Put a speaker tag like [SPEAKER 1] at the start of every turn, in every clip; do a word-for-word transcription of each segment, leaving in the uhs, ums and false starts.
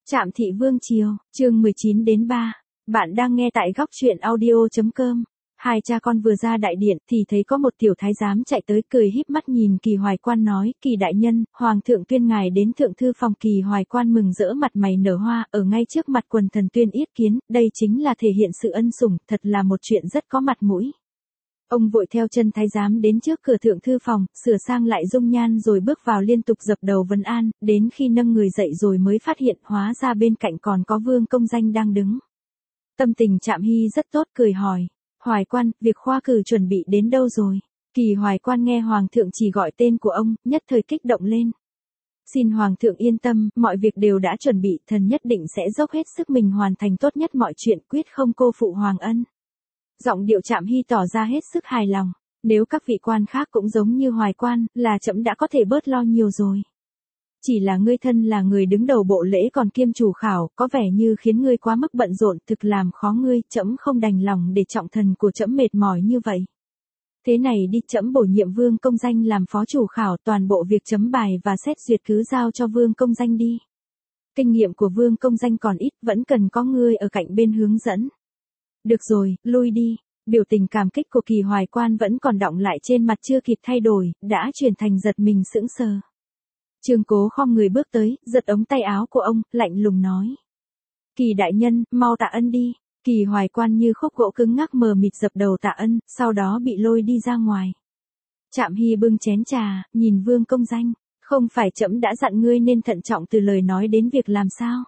[SPEAKER 1] Trạm Thị Vương Triều, chương mười chín đến ba. Bạn đang nghe tại góc truyện audio chấm com. Hai cha con vừa ra đại điện thì thấy có một tiểu thái giám chạy tới cười híp mắt nhìn Kỳ Hoài Quan nói: Kỳ đại nhân, Hoàng thượng tuyên ngài đến thượng thư phòng. Kỳ Hoài Quan mừng rỡ mặt mày nở hoa, ở ngay trước mặt quần thần tuyên yết kiến, đây chính là thể hiện sự ân sủng, thật là một chuyện rất có mặt mũi. Ông vội theo chân thái giám đến trước cửa thượng thư phòng, sửa sang lại dung nhan rồi bước vào liên tục dập đầu vấn an, đến khi nâng người dậy rồi mới phát hiện hóa ra bên cạnh còn có Vương Công Danh đang đứng. Tâm tình Trạm Hy rất tốt, cười hỏi: Hoài Quan, việc khoa cử chuẩn bị đến đâu rồi? Kỳ Hoài Quan nghe Hoàng thượng chỉ gọi tên của ông, nhất thời kích động lên. Xin Hoàng thượng yên tâm, mọi việc đều đã chuẩn bị, thần nhất định sẽ dốc hết sức mình hoàn thành tốt nhất mọi chuyện, quyết không cô phụ Hoàng ân. Giọng điệu Trạm Hy tỏ ra hết sức hài lòng. Nếu các vị quan khác cũng giống như Hoài Quan, là trẫm đã có thể bớt lo nhiều rồi. Chỉ là ngươi thân là người đứng đầu bộ lễ còn kiêm chủ khảo, có vẻ như khiến ngươi quá mức bận rộn, thực làm khó ngươi, trẫm không đành lòng để trọng thần của trẫm mệt mỏi như vậy. Thế này đi, trẫm bổ nhiệm Vương Công Danh làm phó chủ khảo, toàn bộ việc chấm bài và xét duyệt cứ giao cho Vương Công Danh đi. Kinh nghiệm của Vương Công Danh còn ít, vẫn cần có ngươi ở cạnh bên hướng dẫn. Được rồi, lui đi. Biểu tình cảm kích của Kỳ Hoài Quan vẫn còn đọng lại trên mặt chưa kịp thay đổi, đã chuyển thành giật mình sững sờ. Trương Cố khom người bước tới, giật ống tay áo của ông, lạnh lùng nói: Kỳ đại nhân, mau tạ ân đi. Kỳ Hoài Quan như khúc gỗ cứng ngắc mờ mịt dập đầu tạ ân, sau đó bị lôi đi ra ngoài. Trạm Hy bưng chén trà, nhìn Vương Công Danh: Không phải trẫm đã dặn ngươi nên thận trọng từ lời nói đến việc làm sao?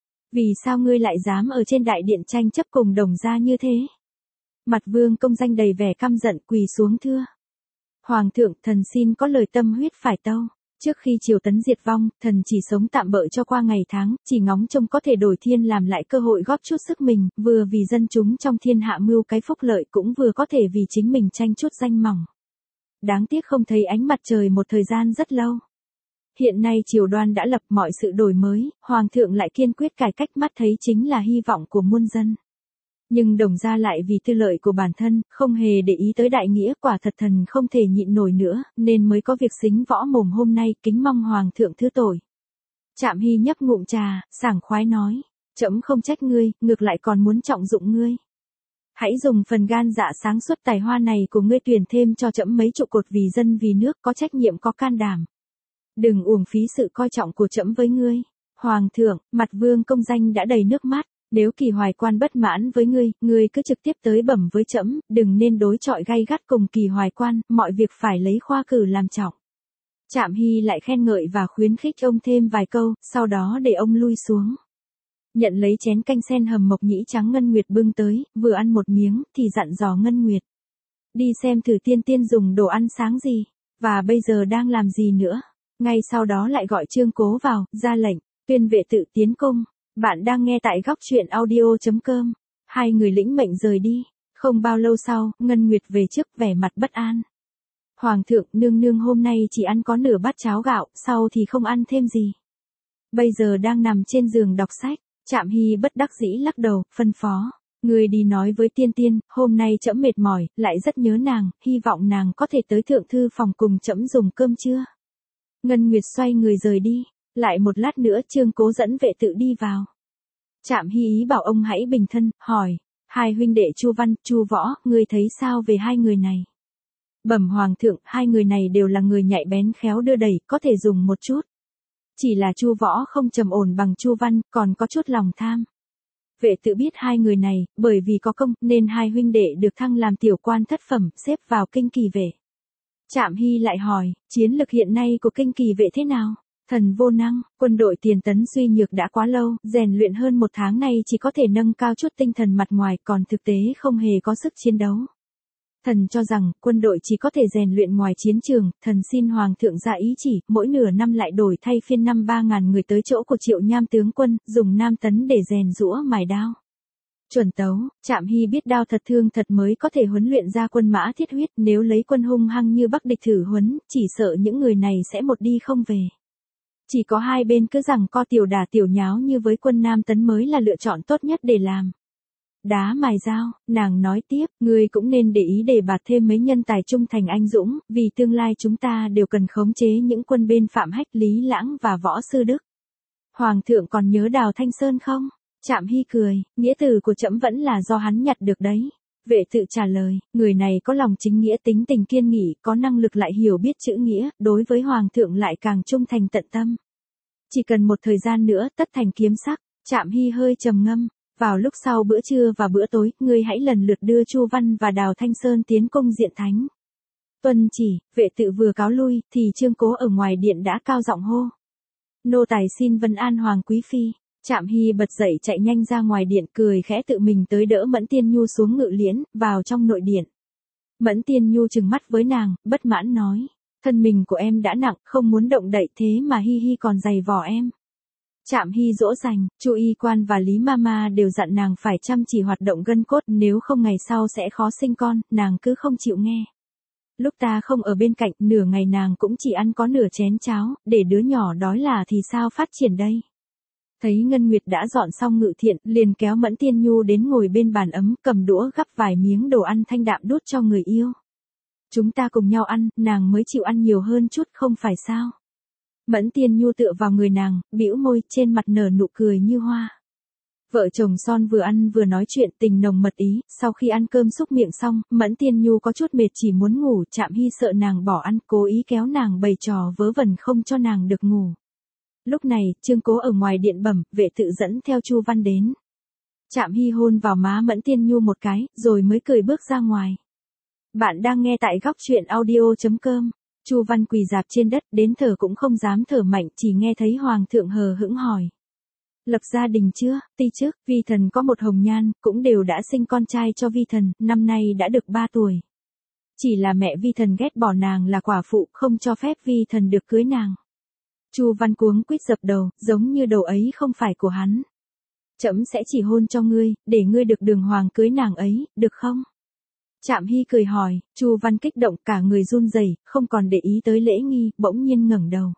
[SPEAKER 1] Vì sao ngươi lại dám ở trên đại điện tranh chấp cùng Đồng gia như thế? Mặt Vương Công Danh đầy vẻ căm giận, quỳ xuống thưa: Hoàng thượng, thần xin có lời tâm huyết phải tâu. Trước khi triều tấn diệt vong, thần chỉ sống tạm bợ cho qua ngày tháng, chỉ ngóng trông có thể đổi thiên làm lại cơ hội góp chút sức mình, vừa vì dân chúng trong thiên hạ mưu cái phúc lợi, cũng vừa có thể vì chính mình tranh chút danh mỏng. Đáng tiếc không thấy ánh mặt trời một thời gian rất lâu. Hiện nay triều đoan đã lập, mọi sự đổi mới, Hoàng thượng lại kiên quyết cải cách, mắt thấy chính là hy vọng của muôn dân. Nhưng Đồng gia lại vì tư lợi của bản thân, không hề để ý tới đại nghĩa, quả thật thần không thể nhịn nổi nữa, nên mới có việc xính võ mồm hôm nay, kính mong Hoàng thượng thứ tội. Trạm Hy nhấp ngụm trà, sảng khoái nói: Trẫm không trách ngươi, ngược lại còn muốn trọng dụng ngươi. Hãy dùng phần gan dạ sáng suốt tài hoa này của ngươi tuyển thêm cho trẫm mấy trụ cột vì dân vì nước, có trách nhiệm có can đảm. Đừng uổng phí sự coi trọng của trẫm với ngươi. Hoàng thượng, mặt Vương Công Danh đã đầy nước mắt. Nếu Kỳ Hoài Quan bất mãn với ngươi, ngươi cứ trực tiếp tới bẩm với trẫm, đừng nên đối chọi gay gắt cùng Kỳ Hoài Quan, mọi việc phải lấy khoa cử làm trọng. Trạm Hy lại khen ngợi và khuyến khích ông thêm vài câu, sau đó để ông lui xuống. Nhận lấy chén canh sen hầm mộc nhĩ trắng Ngân Nguyệt bưng tới, vừa ăn một miếng thì dặn dò Ngân Nguyệt: Đi xem thử tiên tiên dùng đồ ăn sáng gì, và bây giờ đang làm gì nữa. Ngay sau đó lại gọi Trương Cố vào, ra lệnh: Tuyên vệ tự tiến cung. Bạn đang nghe tại góc truyện audio chấm com. Hai người lĩnh mệnh rời đi. Không bao lâu sau, Ngân Nguyệt về trước, vẻ mặt bất an. Hoàng thượng, nương nương hôm nay chỉ ăn có nửa bát cháo gạo, sau thì không ăn thêm gì. Bây giờ đang nằm trên giường đọc sách. Trạm Hy bất đắc dĩ lắc đầu, phân phó: Người đi nói với tiên tiên, hôm nay trẫm mệt mỏi, lại rất nhớ nàng, hy vọng nàng có thể tới thượng thư phòng cùng trẫm dùng cơm trưa. Ngân Nguyệt xoay người rời đi. Lại một lát nữa Trương Cố dẫn vệ tự đi vào. Trạm Hy ý bảo ông hãy bình thân, hỏi: Hai huynh đệ Chu Văn, Chu Võ, ngươi thấy sao về hai người này? Bẩm Hoàng thượng, hai người này đều là người nhạy bén khéo đưa đẩy, có thể dùng một chút. Chỉ là Chu Võ không trầm ổn bằng Chu Văn, còn có chút lòng tham. Vệ tự biết hai người này, bởi vì có công, nên hai huynh đệ được thăng làm tiểu quan thất phẩm, xếp vào kinh kỳ vệ. Trạm Hy lại hỏi: Chiến lực hiện nay của kinh kỳ vệ thế nào? Thần vô năng, quân đội tiền tấn suy nhược đã quá lâu, rèn luyện hơn một tháng nay chỉ có thể nâng cao chút tinh thần mặt ngoài, còn thực tế không hề có sức chiến đấu. Thần cho rằng, quân đội chỉ có thể rèn luyện ngoài chiến trường, thần xin Hoàng thượng ra ý chỉ, mỗi nửa năm lại đổi thay phiên năm ba ngàn người tới chỗ của Triệu Nham tướng quân, dùng Nam tấn để rèn giũa mài đao. Chuẩn tấu, Trạm Hy biết đao thật thương thật mới có thể huấn luyện ra quân mã thiết huyết, nếu lấy quân hung hăng như Bắc địch thử huấn, chỉ sợ những người này sẽ một đi không về. Chỉ có hai bên cứ rằng co tiểu đả tiểu nháo như với quân Nam tấn mới là lựa chọn tốt nhất để làm. Đá mài dao, nàng nói tiếp: Ngươi cũng nên để ý đề bạt thêm mấy nhân tài trung thành anh dũng, vì tương lai chúng ta đều cần khống chế những quân bên Phạm Hách, Lý Lãng và Võ Sư Đức. Hoàng thượng còn nhớ Đào Thanh Sơn không? Trạm Hy cười, nghĩa từ của trẫm vẫn là do hắn nhặt được đấy. Vệ tự trả lời, người này có lòng chính nghĩa, tính tình kiên nghị, có năng lực lại hiểu biết chữ nghĩa, đối với Hoàng thượng lại càng trung thành tận tâm. Chỉ cần một thời gian nữa tất thành kiếm sắc. Trạm Hy hơi trầm ngâm. Vào lúc sau bữa trưa và bữa tối, ngươi hãy lần lượt đưa Chu Văn và Đào Thanh Sơn tiến cung diện thánh. Tuân chỉ. Vệ tự vừa cáo lui, thì Trương Cố ở ngoài điện đã cao giọng hô. Nô tài xin vân an Hoàng quý phi. Trạm Hy bật dậy chạy nhanh ra ngoài điện, cười khẽ tự mình tới đỡ Mẫn Tiên Nhu xuống ngự liễn, vào trong nội điện. Mẫn Tiên Nhu trừng mắt với nàng, bất mãn nói. Thân mình của em đã nặng, không muốn động đậy, thế mà Hi Hi còn giày vò em. Trạm Hy dỗ dành, Chu Y Quan và Lý Mama đều dặn nàng phải chăm chỉ hoạt động gân cốt, nếu không ngày sau sẽ khó sinh con, nàng cứ không chịu nghe. Lúc ta không ở bên cạnh, nửa ngày nàng cũng chỉ ăn có nửa chén cháo, để đứa nhỏ đói là thì sao phát triển đây. Thấy Ngân Nguyệt đã dọn xong ngự thiện, liền kéo Mẫn Tiên Nhu đến ngồi bên bàn ấm, cầm đũa gắp vài miếng đồ ăn thanh đạm đút cho người yêu. Chúng ta cùng nhau ăn, nàng mới chịu ăn nhiều hơn chút, không phải sao. Mẫn Tiên Nhu tựa vào người nàng, bĩu môi, trên mặt nở nụ cười như hoa. Vợ chồng son vừa ăn vừa nói chuyện tình nồng mật ý, sau khi ăn cơm xúc miệng xong, Mẫn Tiên Nhu có chút mệt chỉ muốn ngủ, Trạm Hy sợ nàng bỏ ăn, cố ý kéo nàng bày trò vớ vẩn không cho nàng được ngủ. Lúc này, Trương Cố ở ngoài điện bẩm, vệ tự dẫn theo Chu Văn đến. Trạm Hy hôn vào má Mẫn Tiên Nhu một cái, rồi mới cười bước ra ngoài. Bạn đang nghe tại góc truyện audio chấm com. Chu Văn quỳ dạp trên đất, đến thở cũng không dám thở mạnh, chỉ nghe thấy Hoàng thượng hờ hững hỏi. Lập gia đình chưa? Ti trước, Vi Thần có một hồng nhan, cũng đều đã sinh con trai cho Vi Thần, năm nay đã được ba tuổi. Chỉ là mẹ Vi Thần ghét bỏ nàng là quả phụ, không cho phép Vi Thần được cưới nàng. Chu Văn cuống quýt dập đầu, giống như đầu ấy không phải của hắn. Trẫm sẽ chỉ hôn cho ngươi, để ngươi được đường hoàng cưới nàng ấy, được không? Trạm Hy cười hỏi, Chu Văn kích động cả người run rẩy, không còn để ý tới lễ nghi, bỗng nhiên ngẩng đầu.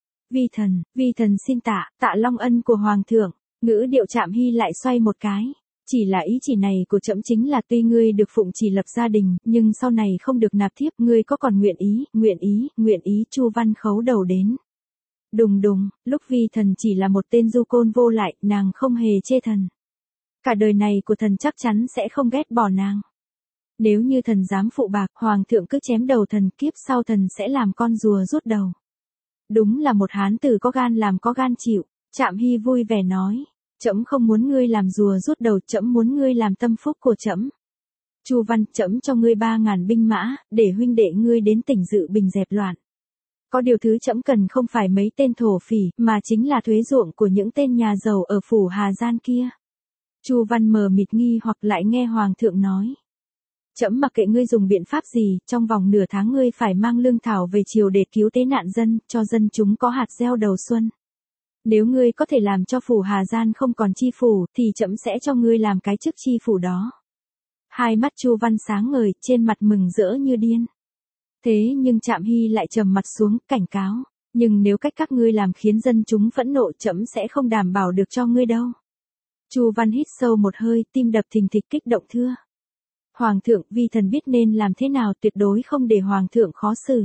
[SPEAKER 1] Vi Thần, Vi Thần xin tạ, tạ long ân của Hoàng thượng. Ngữ điệu Trạm Hy lại xoay một cái. Chỉ là ý chỉ này của trẫm chính là tuy ngươi được phụng chỉ lập gia đình, nhưng sau này không được nạp thiếp, ngươi có còn nguyện ý, nguyện ý, nguyện ý. Chu Văn khấu đầu đến. Đùng đùng, lúc Vi Thần chỉ là một tên du côn vô lại, nàng không hề chê thần. Cả đời này của thần chắc chắn sẽ không ghét bỏ nàng. Nếu như thần dám phụ bạc, Hoàng thượng cứ chém đầu thần, kiếp sau thần sẽ làm con rùa rút đầu. Đúng là một hán tử có gan làm có gan chịu. Trạm Hy vui vẻ nói, trẫm không muốn ngươi làm rùa rút đầu, trẫm muốn ngươi làm tâm phúc của trẫm. Chu Văn, trẫm cho ngươi ba ngàn binh mã, để huynh đệ ngươi đến tỉnh Dự Bình dẹp loạn. Có điều thứ trẫm cần không phải mấy tên thổ phỉ, mà chính là thuế ruộng của những tên nhà giàu ở phủ Hà Gian kia. Chu Văn mờ mịt nghi hoặc lại nghe Hoàng thượng nói. Trẫm mặc kệ ngươi dùng biện pháp gì, trong vòng nửa tháng ngươi phải mang lương thảo về triều để cứu tế nạn dân, cho dân chúng có hạt gieo đầu xuân. Nếu ngươi có thể làm cho phủ Hà Gian không còn chi phủ, thì trẫm sẽ cho ngươi làm cái chức chi phủ đó. Hai mắt Chu Văn sáng ngời, trên mặt mừng rỡ như điên. Thế nhưng Trạm Hy lại trầm mặt xuống, cảnh cáo. Nhưng nếu cách các ngươi làm khiến dân chúng phẫn nộ, trẫm sẽ không đảm bảo được cho ngươi đâu. Chu Văn hít sâu một hơi, tim đập thình thịch kích động thưa. Hoàng thượng, Vi Thần biết nên làm thế nào, tuyệt đối không để Hoàng thượng khó xử.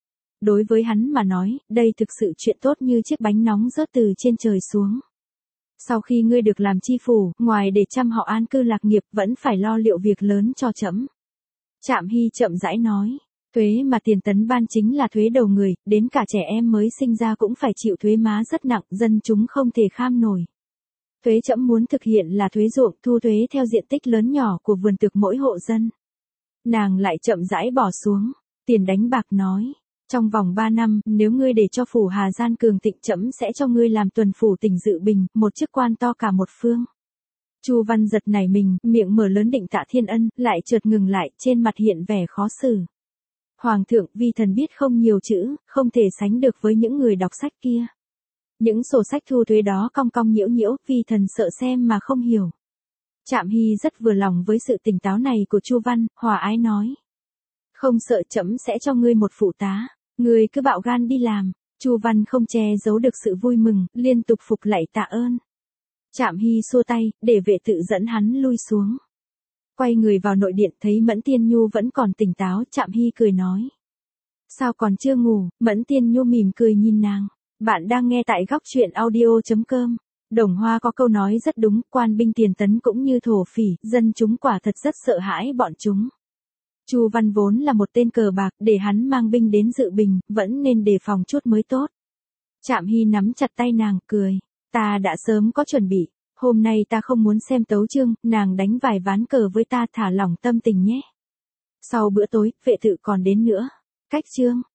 [SPEAKER 1] Đối với hắn mà nói, đây thực sự chuyện tốt như chiếc bánh nóng rớt từ trên trời xuống. Sau khi ngươi được làm chi phủ, ngoài để chăm họ an cư lạc nghiệp, vẫn phải lo liệu việc lớn cho trẫm. Trạm Hy chậm rãi nói, thuế mà tiền tấn ban chính là thuế đầu người, đến cả trẻ em mới sinh ra cũng phải chịu thuế má rất nặng, dân chúng không thể kham nổi. Thuế trẫm muốn thực hiện là thuế ruộng, thu thuế theo diện tích lớn nhỏ của vườn tược mỗi hộ dân. Nàng lại chậm rãi bỏ xuống, tiền đánh bạc nói, trong vòng ba năm, nếu ngươi để cho phủ Hà Gian cường thịnh, trẫm sẽ cho ngươi làm tuần phủ tỉnh Dự Bình, một chức quan to cả một phương. Chu Văn giật nảy mình, miệng mở lớn định tạ thiên ân, lại chợt ngừng lại, trên mặt hiện vẻ khó xử. Hoàng thượng, Vi Thần biết không nhiều chữ, không thể sánh được với những người đọc sách kia. Những sổ sách thu thuế đó cong cong nhiễu nhiễu, Vi Thần sợ xem mà không hiểu. Trạm Hy rất vừa lòng với sự tỉnh táo này của Chu Văn, hòa ái nói. Không sợ, trẫm sẽ cho ngươi một phụ tá, ngươi cứ bạo gan đi làm. Chu Văn không che giấu được sự vui mừng, liên tục phục lạy tạ ơn. Trạm Hy xua tay, để vệ tự dẫn hắn lui xuống. Quay người vào nội điện, thấy Mẫn Tiên Nhu vẫn còn tỉnh táo, Trạm Hy cười nói. Sao còn chưa ngủ? Mẫn Tiên Nhu mỉm cười nhìn nàng. Bạn đang nghe tại góc chuyện audio chấm com. Đồng Hoa có câu nói rất đúng, quan binh tiền tấn cũng như thổ phỉ, dân chúng quả thật rất sợ hãi bọn chúng. Chu Văn vốn là một tên cờ bạc, để hắn mang binh đến dự bình, vẫn nên đề phòng chút mới tốt. Trạm Hy nắm chặt tay nàng, cười. Ta đã sớm có chuẩn bị, hôm nay ta không muốn xem tấu chương, nàng đánh vài ván cờ với ta thả lỏng tâm tình nhé. Sau bữa tối, vệ tự còn đến nữa. Cách chương.